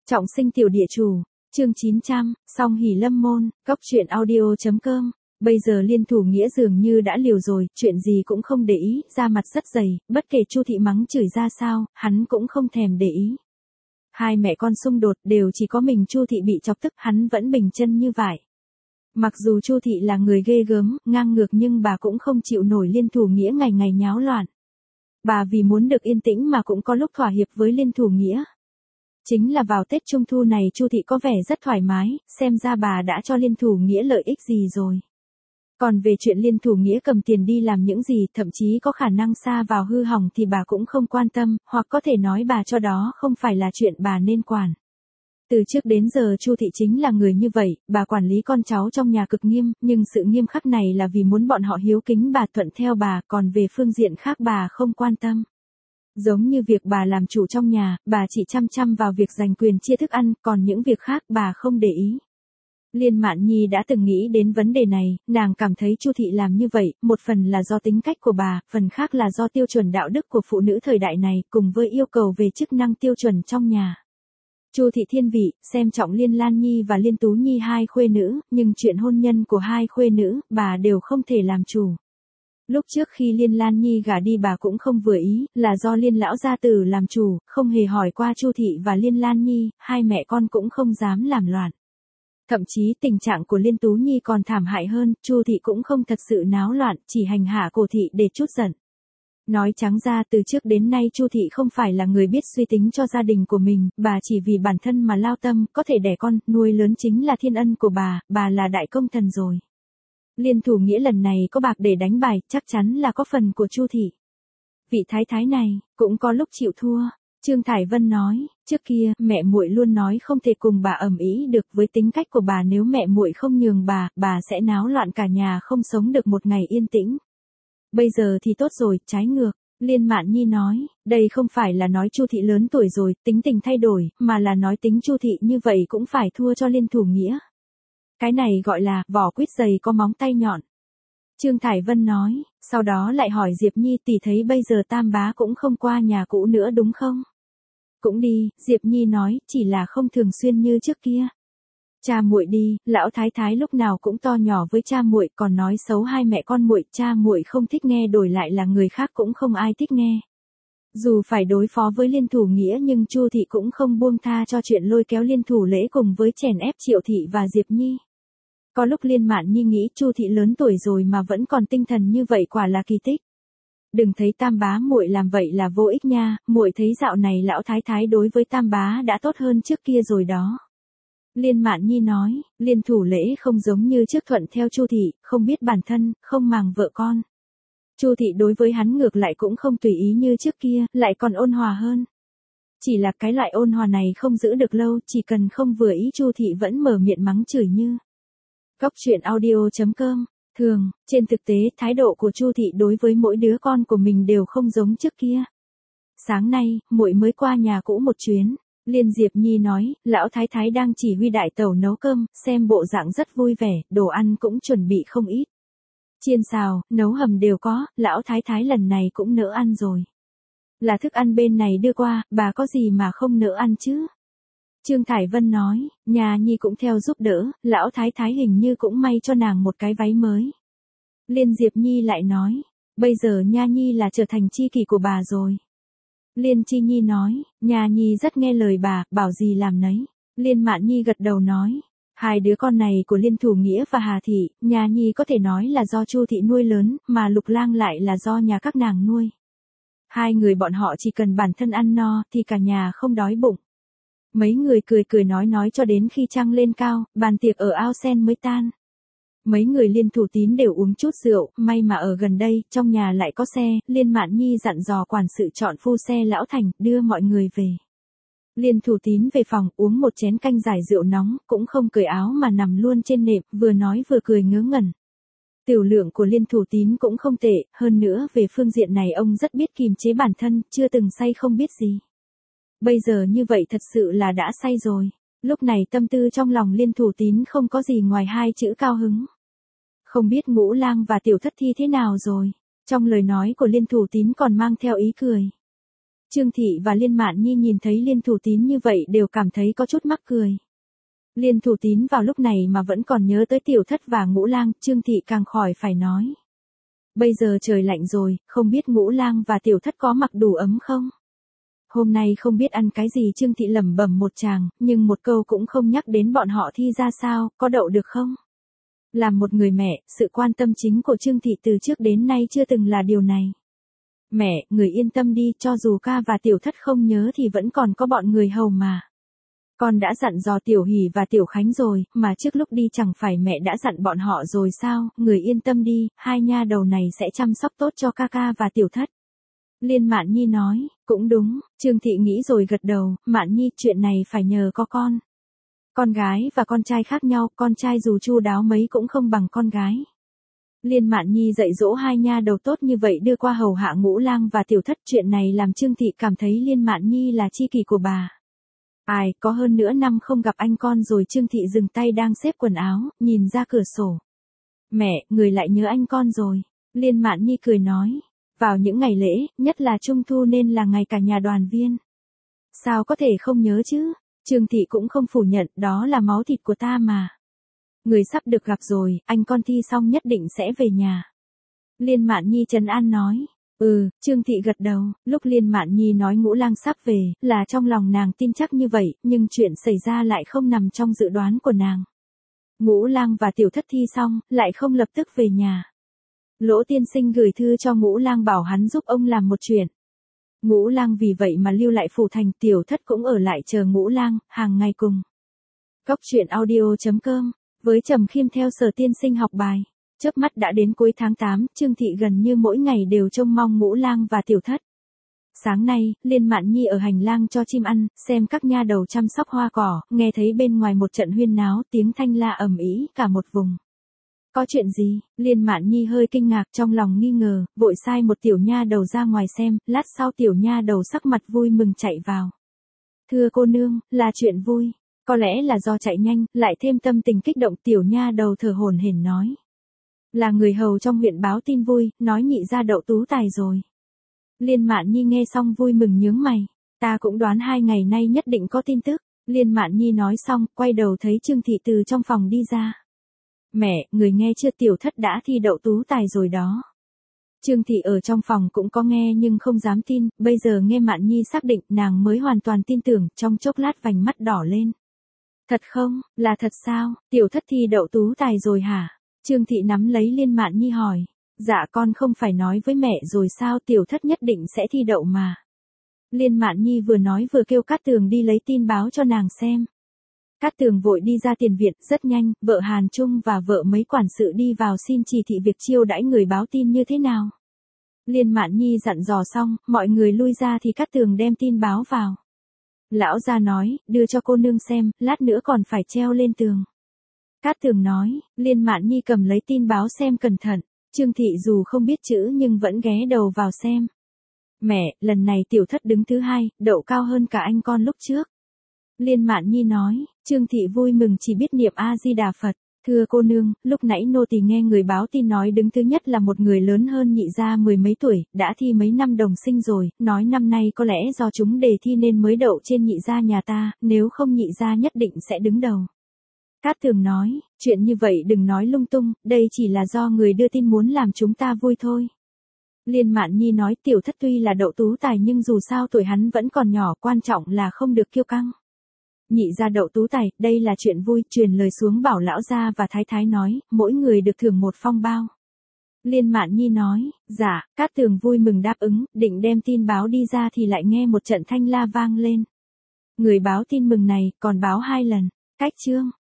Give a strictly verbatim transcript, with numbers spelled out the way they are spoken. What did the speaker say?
Trọng sinh tiểu địa chủ, chương chín trăm, song hỷ lâm môn, góc truyện audio.com. Bây giờ Liên Thủ Nghĩa dường như đã liều rồi, chuyện gì cũng không để ý, da mặt rất dày, bất kể Chu thị mắng chửi ra sao, hắn cũng không thèm để ý. Hai mẹ con xung đột đều chỉ có mình Chu thị bị chọc tức, hắn vẫn bình chân như vậy. Mặc dù Chu thị là người ghê gớm, ngang ngược nhưng bà cũng không chịu nổi Liên Thủ Nghĩa ngày ngày nháo loạn. Bà vì muốn được yên tĩnh mà cũng có lúc thỏa hiệp với Liên Thủ Nghĩa. Chính là vào Tết Trung Thu này Chu thị có vẻ rất thoải mái, xem ra bà đã cho Liên Thủ Nghĩa lợi ích gì rồi. Còn về chuyện Liên Thủ Nghĩa cầm tiền đi làm những gì, thậm chí có khả năng sa vào hư hỏng thì bà cũng không quan tâm, hoặc có thể nói bà cho đó không phải là chuyện bà nên quản. Từ trước đến giờ Chu thị chính là người như vậy, bà quản lý con cháu trong nhà cực nghiêm, nhưng sự nghiêm khắc này là vì muốn bọn họ hiếu kính bà, thuận theo bà, còn về phương diện khác bà không quan tâm. Giống như việc bà làm chủ trong nhà, bà chỉ chăm chăm vào việc giành quyền chia thức ăn, còn những việc khác bà không để ý. Liên Mạn Nhi đã từng nghĩ đến vấn đề này, nàng cảm thấy Chu thị làm như vậy, một phần là do tính cách của bà, phần khác là do tiêu chuẩn đạo đức của phụ nữ thời đại này, cùng với yêu cầu về chức năng tiêu chuẩn trong nhà. Chu thị thiên vị, xem trọng Liên Lan Nhi và Liên Tú Nhi hai khuê nữ, nhưng chuyện hôn nhân của hai khuê nữ, bà đều không thể làm chủ. Lúc trước khi Liên Lan Nhi gả đi bà cũng không vừa ý, là do Liên lão gia tử làm chủ, không hề hỏi qua Chu thị và Liên Lan Nhi, hai mẹ con cũng không dám làm loạn. Thậm chí tình trạng của Liên Tú Nhi còn thảm hại hơn, Chu thị cũng không thật sự náo loạn, chỉ hành hạ Cổ thị để trút giận. Nói trắng ra từ trước đến nay Chu thị không phải là người biết suy tính cho gia đình của mình, bà chỉ vì bản thân mà lao tâm, có thể đẻ con, nuôi lớn chính là thiên ân của bà, bà là đại công thần rồi. Liên Thủ Nghĩa lần này có bạc để đánh bài, chắc chắn là có phần của Chu thị. Vị thái thái này, cũng có lúc chịu thua. Trương Thải Vân nói, trước kia, mẹ muội luôn nói không thể cùng bà ầm ĩ được, với tính cách của bà nếu mẹ muội không nhường bà, bà sẽ náo loạn cả nhà không sống được một ngày yên tĩnh. Bây giờ thì tốt rồi, trái ngược. Liên Mạn Nhi nói, đây không phải là nói Chu thị lớn tuổi rồi, tính tình thay đổi, mà là nói tính Chu thị như vậy cũng phải thua cho Liên Thủ Nghĩa. Cái này gọi là, vỏ quýt dày có móng tay nhọn. Trương Thải Vân nói, sau đó lại hỏi Diệp Nhi tỷ thấy bây giờ Tam bá cũng không qua nhà cũ nữa đúng không? Cũng đi, Diệp Nhi nói, chỉ là không thường xuyên như trước kia. Cha muội đi, lão thái thái lúc nào cũng to nhỏ với cha muội, còn nói xấu hai mẹ con muội, cha muội không thích nghe đổi lại là người khác cũng không ai thích nghe. Dù phải đối phó với Liên Thủ Nghĩa nhưng Chu thị cũng không buông tha cho chuyện lôi kéo Liên Thủ Lễ cùng với chèn ép Triệu thị và Diệp Nhi. Có lúc Liên Mạn Nhi nghĩ Chu thị lớn tuổi rồi mà vẫn còn tinh thần như vậy quả là kỳ tích. Đừng thấy Tam bá muội làm vậy là vô ích nha, muội thấy dạo này lão thái thái đối với Tam bá đã tốt hơn trước kia rồi đó. Liên Mạn Nhi nói, Liên Thủ Lễ không giống như trước thuận theo Chu thị, không biết bản thân, không màng vợ con. Chu thị đối với hắn ngược lại cũng không tùy ý như trước kia, lại còn ôn hòa hơn. Chỉ là cái loại ôn hòa này không giữ được lâu, chỉ cần không vừa ý Chu thị vẫn mở miệng mắng chửi như. Góc truyện audio.com. Thường, trên thực tế, thái độ của Chu thị đối với mỗi đứa con của mình đều không giống trước kia. Sáng nay, muội mới qua nhà cũ một chuyến. Liên Diệp Nhi nói, lão thái thái đang chỉ huy đại tẩu nấu cơm, xem bộ dạng rất vui vẻ, đồ ăn cũng chuẩn bị không ít. Chiên xào, nấu hầm đều có, lão thái thái lần này cũng nỡ ăn rồi. Là thức ăn bên này đưa qua, bà có gì mà không nỡ ăn chứ? Trương Thải Vân nói, nhà Nhi cũng theo giúp đỡ, lão thái thái hình như cũng may cho nàng một cái váy mới. Liên Diệp Nhi lại nói, bây giờ Nha Nhi là trở thành chi kỷ của bà rồi. Liên Chi Nhi nói, nhà Nhi rất nghe lời bà, bảo gì làm nấy. Liên Mạn Nhi gật đầu nói, hai đứa con này của Liên Thủ Nghĩa và Hà Thị, nhà Nhi có thể nói là do Chu thị nuôi lớn, mà Lục Lang lại là do nhà các nàng nuôi. Hai người bọn họ chỉ cần bản thân ăn no, thì cả nhà không đói bụng. Mấy người cười cười nói nói cho đến khi trăng lên cao, bàn tiệc ở ao sen mới tan. Mấy người Liên Thủ Tín đều uống chút rượu, may mà ở gần đây, trong nhà lại có xe, Liên Mạn Nhi dặn dò quản sự chọn phu xe lão thành, đưa mọi người về. Liên Thủ Tín về phòng, uống một chén canh giải rượu nóng, cũng không cởi áo mà nằm luôn trên nệm, vừa nói vừa cười ngớ ngẩn. Tiểu lượng của Liên Thủ Tín cũng không tệ, hơn nữa về phương diện này ông rất biết kiềm chế bản thân, chưa từng say không biết gì. Bây giờ như vậy thật sự là đã say rồi. Lúc này tâm tư trong lòng Liên Thủ Tín không có gì ngoài hai chữ cao hứng. Không biết Ngũ Lang và Tiểu Thất Thi thế nào rồi. Trong lời nói của Liên Thủ Tín còn mang theo ý cười. Trương Thị và Liên Mạn Nhi nhìn thấy Liên Thủ Tín như vậy đều cảm thấy có chút mắc cười. Liên Thủ Tín vào lúc này mà vẫn còn nhớ tới Tiểu Thất và Ngũ Lang, Trương Thị càng khỏi phải nói. Bây giờ trời lạnh rồi, không biết Ngũ Lang và Tiểu Thất có mặc đủ ấm không? Hôm nay không biết ăn cái gì, Trương Thị lẩm bẩm một tràng, nhưng một câu cũng không nhắc đến bọn họ thi ra sao, có đậu được không? Làm một người mẹ, sự quan tâm chính của Trương Thị từ trước đến nay chưa từng là điều này. Mẹ, người yên tâm đi, cho dù ca và Tiểu Thất không nhớ thì vẫn còn có bọn người hầu mà. Con đã dặn dò Tiểu Hỷ và Tiểu Khánh rồi, mà trước lúc đi chẳng phải mẹ đã dặn bọn họ rồi sao, người yên tâm đi, hai nha đầu này sẽ chăm sóc tốt cho ca ca và Tiểu Thất. Liên Mạn Nhi nói, cũng đúng, Trương Thị nghĩ rồi gật đầu, Mạn Nhi, chuyện này phải nhờ có con. Con gái và con trai khác nhau, con trai dù chu đáo mấy cũng không bằng con gái. Liên Mạn Nhi dạy dỗ hai nha đầu tốt như vậy đưa qua hầu hạ Ngũ Lang và Tiểu Thất, chuyện này làm Trương Thị cảm thấy Liên Mạn Nhi là tri kỷ của bà. Ai, có hơn nửa năm không gặp anh con rồi. Trương Thị dừng tay đang xếp quần áo, nhìn ra cửa sổ. Mẹ, người lại nhớ anh con rồi. Liên Mạn Nhi cười nói. Vào những ngày lễ, nhất là Trung Thu nên là ngày cả nhà đoàn viên. Sao có thể không nhớ chứ? Trương Thị cũng không phủ nhận, đó là máu thịt của ta mà. Người sắp được gặp rồi, anh con thi xong nhất định sẽ về nhà. Liên Mạn Nhi trấn an nói. Ừ, Trương Thị gật đầu, lúc Liên Mạn Nhi nói Ngũ Lang sắp về, là trong lòng nàng tin chắc như vậy, nhưng chuyện xảy ra lại không nằm trong dự đoán của nàng. Ngũ Lang và Tiểu Thất thi xong, lại không lập tức về nhà. Lỗ tiên sinh gửi thư cho Ngũ Lang bảo hắn giúp ông làm một chuyện. Ngũ Lang vì vậy mà lưu lại phủ thành, Tiểu Thất cũng ở lại chờ Ngũ Lang, hàng ngày cùng. Cốc truyện audio chấm com, với Trầm Khiêm theo Sở tiên sinh học bài. Chớp mắt đã đến cuối tháng tám, Trương Thị gần như mỗi ngày đều trông mong Ngũ Lang và Tiểu Thất. Sáng nay, Liên Mạn Nhi ở hành lang cho chim ăn, xem các nha đầu chăm sóc hoa cỏ, nghe thấy bên ngoài một trận huyên náo, tiếng thanh la ầm ĩ cả một vùng. Có chuyện gì? Liên Mạn Nhi hơi kinh ngạc, trong lòng nghi ngờ, vội sai một tiểu nha đầu ra ngoài xem, lát sau tiểu nha đầu sắc mặt vui mừng chạy vào. Thưa cô nương, là chuyện vui. Có lẽ là do chạy nhanh, lại thêm tâm tình kích động, tiểu nha đầu thở hổn hển nói. Là người hầu trong huyện báo tin vui, nói nhị gia đậu tú tài rồi. Liên Mạn Nhi nghe xong vui mừng nhướng mày. Ta cũng đoán hai ngày nay nhất định có tin tức. Liên Mạn Nhi nói xong, quay đầu thấy Trương Thị từ trong phòng đi ra. Mẹ, người nghe chưa, Tiểu Thất đã thi đậu tú tài rồi đó. Trương Thị ở trong phòng cũng có nghe nhưng không dám tin, bây giờ nghe Mạn Nhi xác định, nàng mới hoàn toàn tin tưởng, trong chốc lát vành mắt đỏ lên. Thật không, là thật sao, Tiểu Thất thi đậu tú tài rồi hả? Trương Thị nắm lấy Liên Mạn Nhi hỏi. Dạ con không phải nói với mẹ rồi sao, Tiểu Thất nhất định sẽ thi đậu mà. Liên Mạn Nhi vừa nói vừa kêu Cát Tường đi lấy tin báo cho nàng xem. Cát Tường vội đi ra tiền viện, rất nhanh, vợ Hàn Trung và vợ mấy quản sự đi vào xin chỉ thị việc chiêu đãi người báo tin như thế nào. Liên Mạn Nhi dặn dò xong, mọi người lui ra thì Cát Tường đem tin báo vào. Lão gia nói, đưa cho cô nương xem, lát nữa còn phải treo lên tường. Cát Tường nói, Liên Mạn Nhi cầm lấy tin báo xem cẩn thận, Trương Thị dù không biết chữ nhưng vẫn ghé đầu vào xem. Mẹ, lần này Tiểu Thất đứng thứ hai, đậu cao hơn cả anh con lúc trước. Liên Mạn Nhi nói, Trương Thị vui mừng chỉ biết niệm A-di-đà Phật. Thưa cô nương, lúc nãy nô tỳ nghe người báo tin nói đứng thứ nhất là một người lớn hơn nhị gia mười mấy tuổi, đã thi mấy năm đồng sinh rồi, nói năm nay có lẽ do chúng đề thi nên mới đậu trên nhị gia nhà ta, nếu không nhị gia nhất định sẽ đứng đầu. Cát Tường nói, chuyện như vậy đừng nói lung tung, đây chỉ là do người đưa tin muốn làm chúng ta vui thôi. Liên Mạn Nhi nói, Tiểu Thất tuy là đậu tú tài nhưng dù sao tuổi hắn vẫn còn nhỏ, quan trọng là không được kiêu căng. Nhị gia đậu tú tài, đây là chuyện vui, truyền lời xuống bảo lão gia và thái thái nói, mỗi người được thưởng một phong bao. Liên Mạn Nhi nói, dạ, Cát Tường vui mừng đáp ứng, định đem tin báo đi ra thì lại nghe một trận thanh la vang lên. Người báo tin mừng này, còn báo hai lần, cách chương.